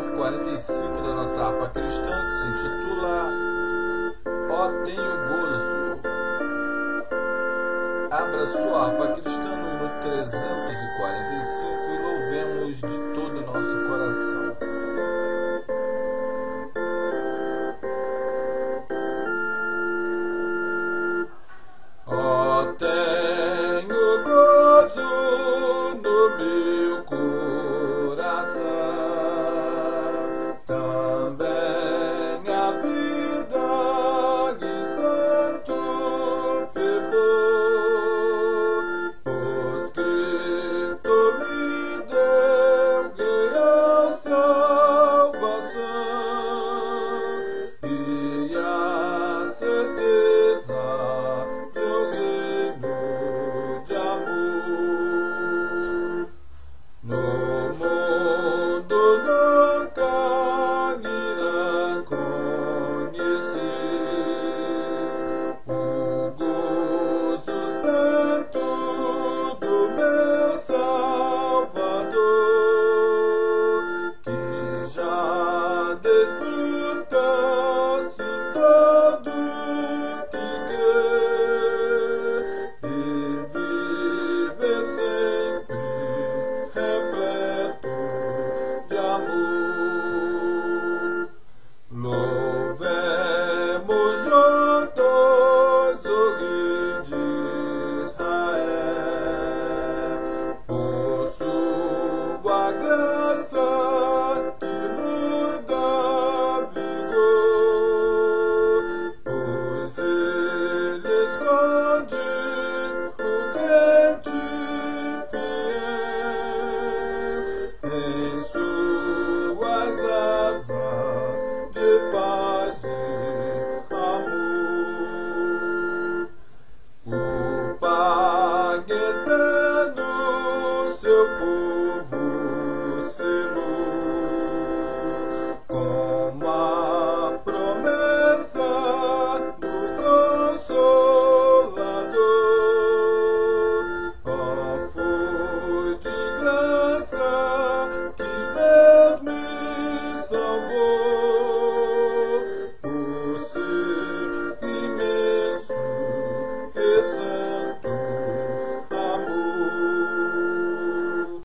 345 da nossa harpa cristã, que se intitula Ó Tenho Gozo. Abra sua harpa cristã no hino 345 e louvemos de todo o nosso coração. Ó tenho gozo no meu coração, também a vida e santo fervor, pois Cristo me deu real salvação e a certeza de um reino de amor. No mundo nunca irá conhecer o gozo santo do meu Salvador, que já desfruta sim todo que crê e vive sempre repleto de amor. Louvemos juntos o Rei de Israel por sua graça